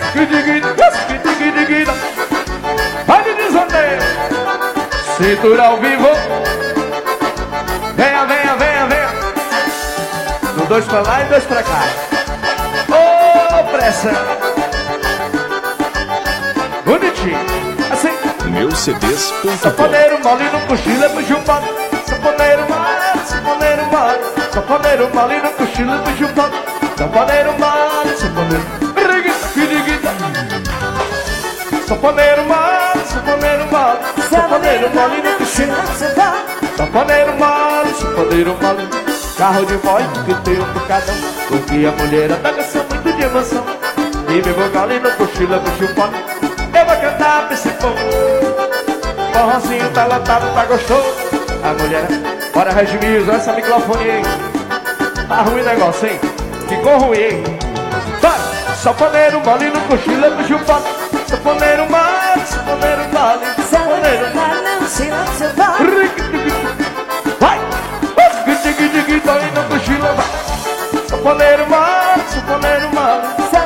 Vai de desandeio. Cintura ao vivo. Venha, venha, venha, venha. No 2 pra lá e 2 pra cá. Ô, pressa. Bonitinho. Assim. Meucds.com. Saponeiro mole no cochilo, pro chupado. Saponeiro mole, saponeiro mole. Saponeiro mole no cochilo, pro chupado. Saponeiro mole, saponeiro. Saponeiro mole, saponeiro mole. Saponeiro mole no cochilo. Saponeiro mole, saponeiro mole. Carro de boy que tem um bocadão. Porque a mulher anda muito de emoção. E meu vogal no cochilo, pro chupado. Eu vou cantar pra esse povo. Forrozinho tá lotado, tá gostoso. A mulher, bora Regimir, usa essa microfone aí. Tá ruim o negócio, hein? Ficou ruim, hein? Vai! Saponeiro mole no cochilo pro chupado. Saponeiro mole, saponeiro mole. Saponeiro mole. Vai! Tô indo no cochilo, vai. Saponeiro mole, saponeiro mole.